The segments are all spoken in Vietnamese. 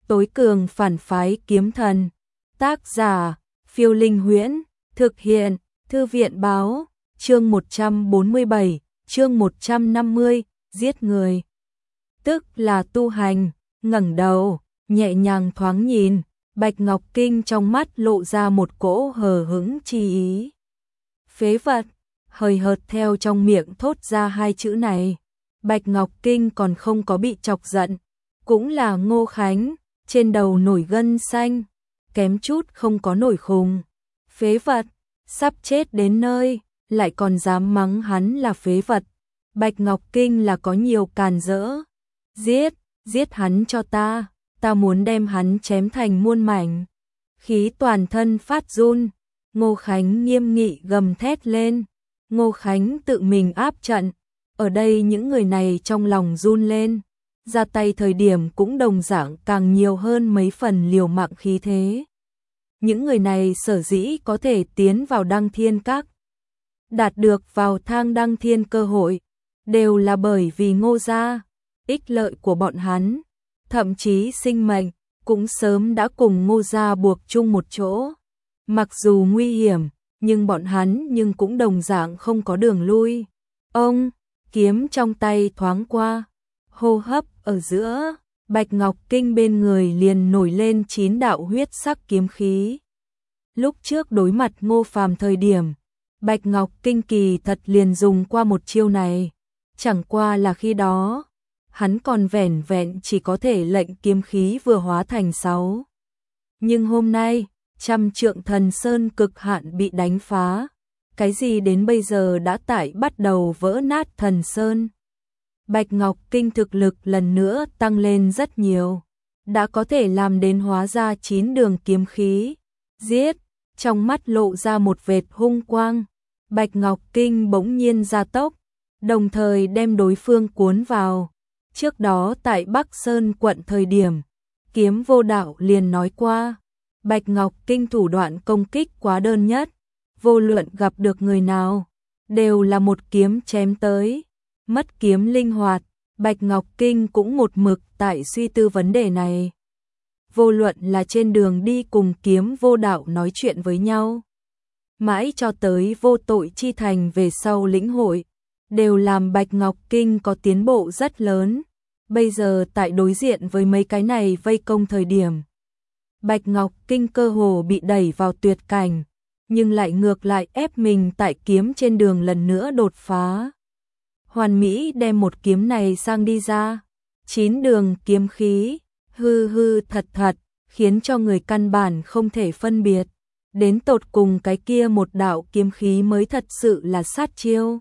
tối cường phản phái kiếm thần. Tác giả, Phiêu Linh Huyễn, thực hiện, Thư viện báo, chương 147, chương 150, giết người. Tức là tu hành, ngẩng đầu, nhẹ nhàng thoáng nhìn, Bạch Ngọc Kinh trong mắt lộ ra một cỗ hờ hững chi ý. Phế vật, hời hợt theo trong miệng thốt ra hai chữ này. Bạch Ngọc Kinh còn không có bị chọc giận, cũng là Ngô Khánh, trên đầu nổi gân xanh, kém chút không có nổi khùng. Phế vật, sắp chết đến nơi, lại còn dám mắng hắn là phế vật. Bạch Ngọc Kinh là có nhiều càn rỡ. Giết hắn cho ta muốn đem hắn chém thành muôn mảnh. Khí toàn thân phát run, Ngô Khánh nghiêm nghị gầm thét lên. Ngô Khánh tự mình áp trận, ở đây những người này trong lòng run lên, ra tay thời điểm cũng đồng dạng càng nhiều hơn mấy phần liều mạng khí thế. Những người này sở dĩ có thể tiến vào Đăng Thiên Các, đạt được vào thang Đăng Thiên cơ hội, đều là bởi vì Ngô gia, ích lợi của bọn hắn, thậm chí sinh mệnh, cũng sớm đã cùng Ngô gia buộc chung một chỗ. Mặc dù nguy hiểm, nhưng bọn hắn cũng đồng dạng không có đường lui. Ông, kiếm trong tay thoáng qua, hô hấp ở giữa, Bạch Ngọc Kinh bên người liền nổi lên 9 đạo huyết sắc kiếm khí. Lúc trước đối mặt Ngô Phàm thời điểm, Bạch Ngọc Kinh kỳ thật liền dùng qua một chiêu này, chẳng qua là khi đó, hắn còn vẻn vẹn chỉ có thể lệnh kiếm khí vừa hóa thành 6. Nhưng hôm nay, trăm trượng thần sơn cực hạn bị đánh phá, cái gì đến bây giờ đã bắt đầu vỡ nát thần sơn. Bạch Ngọc Kinh thực lực lần nữa tăng lên rất nhiều, đã có thể làm đến hóa ra 9 đường kiếm khí. Giết, trong mắt lộ ra một vệt hung quang, Bạch Ngọc Kinh bỗng nhiên gia tốc, đồng thời đem đối phương cuốn vào. Trước đó tại Bắc Sơn quận thời điểm, Kiếm Vô Đạo liền nói qua, Bạch Ngọc Kinh thủ đoạn công kích quá đơn nhất, vô luận gặp được người nào, đều là một kiếm chém tới, mất kiếm linh hoạt. Bạch Ngọc Kinh cũng một mực tại suy tư vấn đề này. Vô luận là trên đường đi cùng Kiếm Vô Đạo nói chuyện với nhau, mãi cho tới Vô Tội Chi Thành về sau lĩnh hội, đều làm Bạch Ngọc Kinh có tiến bộ rất lớn. Bây giờ tại đối diện với mấy cái này vây công thời điểm, Bạch Ngọc Kinh cơ hồ bị đẩy vào tuyệt cảnh, nhưng lại ngược lại ép mình tại kiếm trên đường lần nữa đột phá. Hoàn mỹ đem một kiếm này sang đi ra, 9 đường kiếm khí, hư thật, khiến cho người căn bản không thể phân biệt. Đến tột cùng cái kia một đạo kiếm khí mới thật sự là sát chiêu.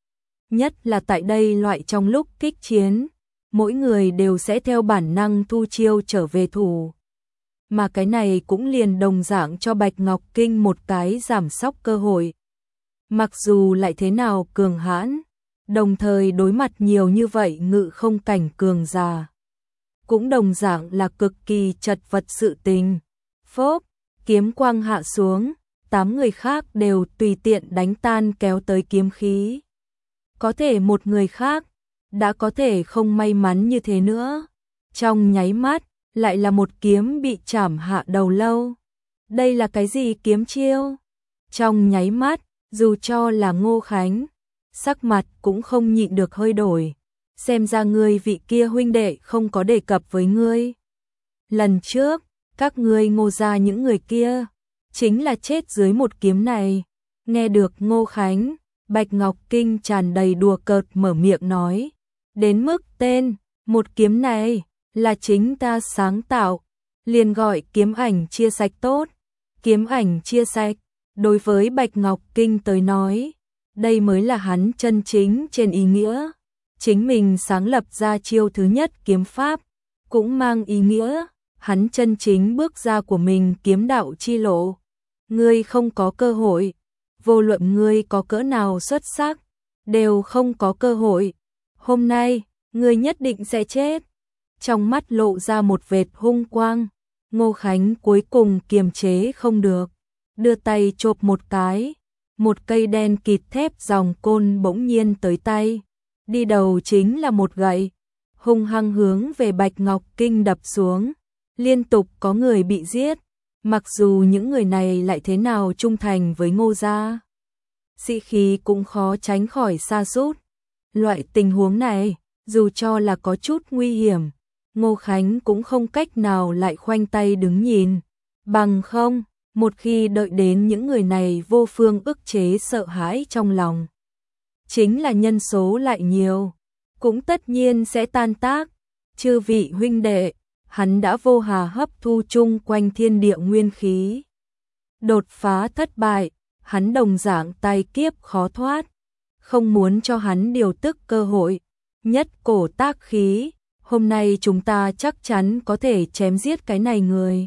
Nhất là tại đây loại trong lúc kích chiến, mỗi người đều sẽ theo bản năng thu chiêu trở về thủ. Mà cái này cũng liền đồng dạng cho Bạch Ngọc Kinh một cái giảm sóc cơ hội. Mặc dù lại thế nào cường hãn, đồng thời đối mặt nhiều như vậy ngự không cảnh cường giả, cũng đồng dạng là cực kỳ chật vật sự tình. Phốp, kiếm quang hạ xuống, 8 người khác đều tùy tiện đánh tan kéo tới kiếm khí. Có thể một người khác, đã có thể không may mắn như thế nữa. Trong nháy mắt, lại là một kiếm bị chảm hạ đầu lâu. Đây là cái gì kiếm chiêu? Trong nháy mắt, dù cho là Ngô Khánh, sắc mặt cũng không nhịn được hơi đổi. Xem ra ngươi vị kia huynh đệ không có đề cập với ngươi. Lần trước, các ngươi Ngô gia những người kia, chính là chết dưới một kiếm này. Nghe được Ngô Khánh, Bạch Ngọc Kinh tràn đầy đùa cợt mở miệng nói. Đến mức tên, một kiếm này, là chính ta sáng tạo, liền gọi kiếm ảnh chia sạch tốt. Kiếm ảnh chia sạch, đối với Bạch Ngọc Kinh tới nói, đây mới là hắn chân chính trên ý nghĩa. Chính mình sáng lập ra chiêu thứ nhất kiếm pháp, cũng mang ý nghĩa, hắn chân chính bước ra của mình kiếm đạo chi lộ. Ngươi không có cơ hội, vô luận ngươi có cỡ nào xuất sắc, đều không có cơ hội. Hôm nay, ngươi nhất định sẽ chết. Trong mắt lộ ra một vệt hung quang, Ngô Khánh cuối cùng kiềm chế không được, đưa tay chộp một cái, một cây đen kịt thép dòng côn bỗng nhiên tới tay, đi đầu chính là một gậy, hung hăng hướng về Bạch Ngọc Kinh đập xuống. liên tục có người bị giết, mặc dù những người này lại thế nào trung thành với Ngô gia, sĩ khí cũng khó tránh khỏi sa sút. Loại tình huống này, dù cho là có chút nguy hiểm, Ngô Khánh cũng không cách nào lại khoanh tay đứng nhìn, bằng không, một khi đợi đến những người này vô phương ức chế sợ hãi trong lòng, chính là nhân số lại nhiều, cũng tất nhiên sẽ tan tác. Chư vị huynh đệ, hắn đã vô hà hấp thu chung quanh thiên địa nguyên khí. Đột phá thất bại, hắn đồng dạng tai kiếp khó thoát, không muốn cho hắn điều tức cơ hội, nhất cổ tác khí, hôm nay chúng ta chắc chắn có thể chém giết cái này người.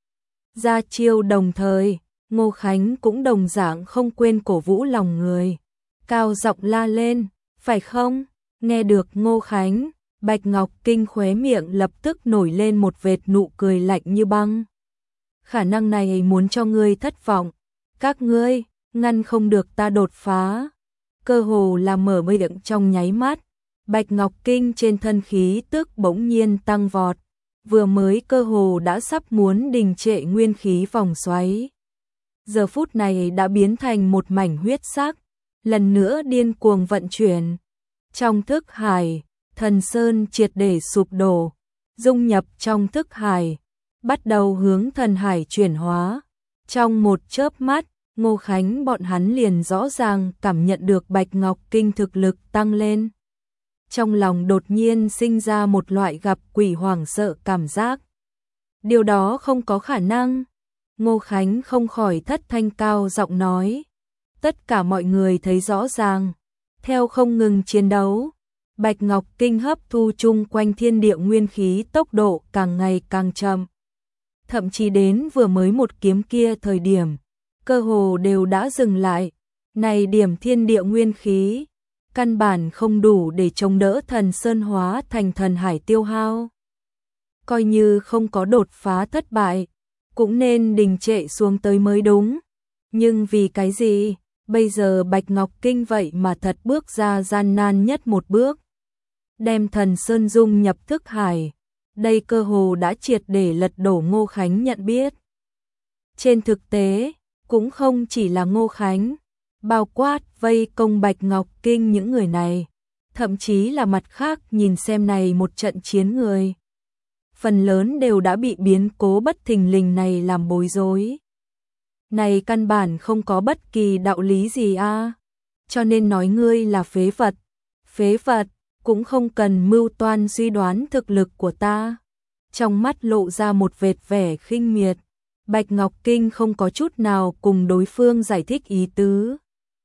Ra chiêu đồng thời, Ngô Khánh cũng đồng dạng không quên cổ vũ lòng người, cao giọng la lên, phải không? Nghe được Ngô Khánh, Bạch Ngọc Kinh khóe miệng lập tức nổi lên một vệt nụ cười lạnh như băng. Khả năng này muốn cho ngươi thất vọng, các ngươi ngăn không được ta đột phá. Cơ hồ là mở miệng trong nháy mắt, Bạch Ngọc Kinh trên thân khí tức bỗng nhiên tăng vọt, vừa mới cơ hồ đã sắp muốn đình trệ nguyên khí vòng xoáy. Giờ phút này đã biến thành một mảnh huyết sắc, lần nữa điên cuồng vận chuyển. Trong thức hải, thần sơn triệt để sụp đổ, dung nhập trong thức hải, bắt đầu hướng thần hải chuyển hóa. Trong một chớp mắt, Ngô Khánh bọn hắn liền rõ ràng cảm nhận được Bạch Ngọc Kinh thực lực tăng lên. Trong lòng đột nhiên sinh ra một loại gặp quỷ hoảng sợ cảm giác. Điều đó không có khả năng. Ngô Khánh không khỏi thất thanh cao giọng nói. Tất cả mọi người thấy rõ ràng. Theo không ngừng chiến đấu, Bạch Ngọc Kinh hấp thu chung quanh thiên địa nguyên khí tốc độ càng ngày càng chậm. Thậm chí đến vừa mới một kiếm kia thời điểm, cơ hồ đều đã dừng lại. Này điểm thiên địa nguyên khí, căn bản không đủ để chống đỡ thần sơn hóa thành thần hải tiêu hao. Coi như không có đột phá thất bại, cũng nên đình trệ xuống tới mới đúng. Nhưng vì cái gì, bây giờ Bạch Ngọc Kinh vậy mà thật bước ra gian nan nhất một bước. Đem thần sơn dung nhập thức hải, đây cơ hồ đã triệt để lật đổ Ngô Khánh nhận biết. Trên thực tế, cũng không chỉ là Ngô Khánh, bao quát vây công Bạch Ngọc Kinh những người này, thậm chí là mặt khác nhìn xem này một trận chiến người. Phần lớn đều đã bị biến cố bất thình lình này làm bối rối. Này căn bản không có bất kỳ đạo lý gì a, cho nên nói ngươi là phế vật. Phế vật, cũng không cần mưu toan suy đoán thực lực của ta. Trong mắt lộ ra một vệt vẻ khinh miệt, Bạch Ngọc Kinh không có chút nào cùng đối phương giải thích ý tứ.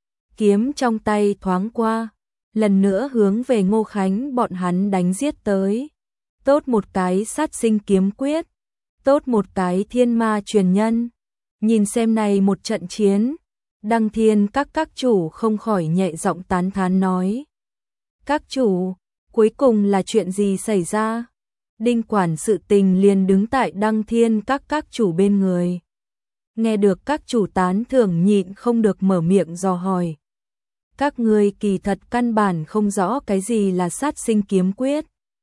Kiếm trong tay thoáng qua, lần nữa hướng về Ngô Khánh bọn hắn đánh giết tới. Tốt một cái sát sinh kiếm quyết, tốt một cái thiên ma truyền nhân. Nhìn xem này một trận chiến, Đăng Thiên các chủ không khỏi nhẹ giọng tán thán nói. Các chủ, cuối cùng là chuyện gì xảy ra? Đinh quản sự tình liền đứng tại Đăng Thiên các chủ bên người. Nghe được các chủ tán thưởng nhịn không được mở miệng dò hỏi. Các ngươi kỳ thật căn bản không rõ cái gì là sát sinh kiếm quyết.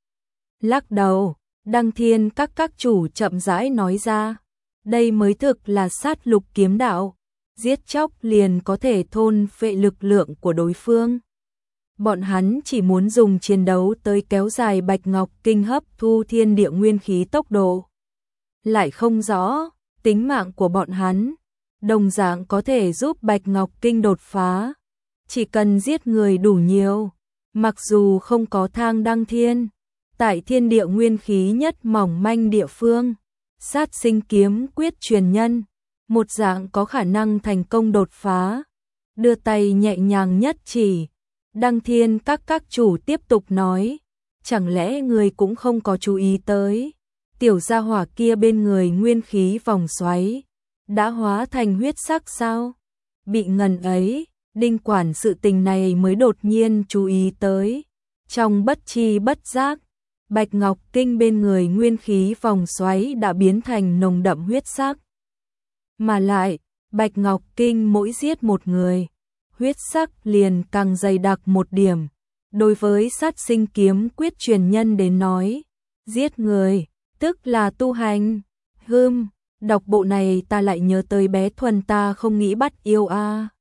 Lắc đầu, Đăng Thiên các chủ chậm rãi nói ra. Đây mới thực là sát lục kiếm đạo. Giết chóc liền có thể thôn phệ lực lượng của đối phương. Bọn hắn chỉ muốn dùng chiến đấu tới kéo dài Bạch Ngọc Kinh hấp thu thiên địa nguyên khí tốc độ. Lại không rõ, tính mạng của bọn hắn, đồng dạng có thể giúp Bạch Ngọc Kinh đột phá. Chỉ cần giết người đủ nhiều, mặc dù không có thang đăng thiên, tại thiên địa nguyên khí nhất mỏng manh địa phương, sát sinh kiếm quyết truyền nhân, một dạng có khả năng thành công đột phá. Đưa tay nhẹ nhàng nhất chỉ, Đăng Thiên các chủ tiếp tục nói, chẳng lẽ người cũng không có chú ý tới, tiểu gia hỏa kia bên người nguyên khí vòng xoáy, đã hóa thành huyết sắc sao? Bị ngần ấy, Đinh quản sự tình này mới đột nhiên chú ý tới, trong bất chi bất giác, Bạch Ngọc Kinh bên người nguyên khí vòng xoáy đã biến thành nồng đậm huyết sắc. Mà lại, Bạch Ngọc Kinh mỗi giết một người, huyết sắc liền càng dày đặc một điểm. Đối với sát sinh kiếm quyết truyền nhân đến nói, giết người, tức là tu hành. Đọc bộ này ta lại nhớ tới bé Thuần, ta không nghĩ bắt yêu a.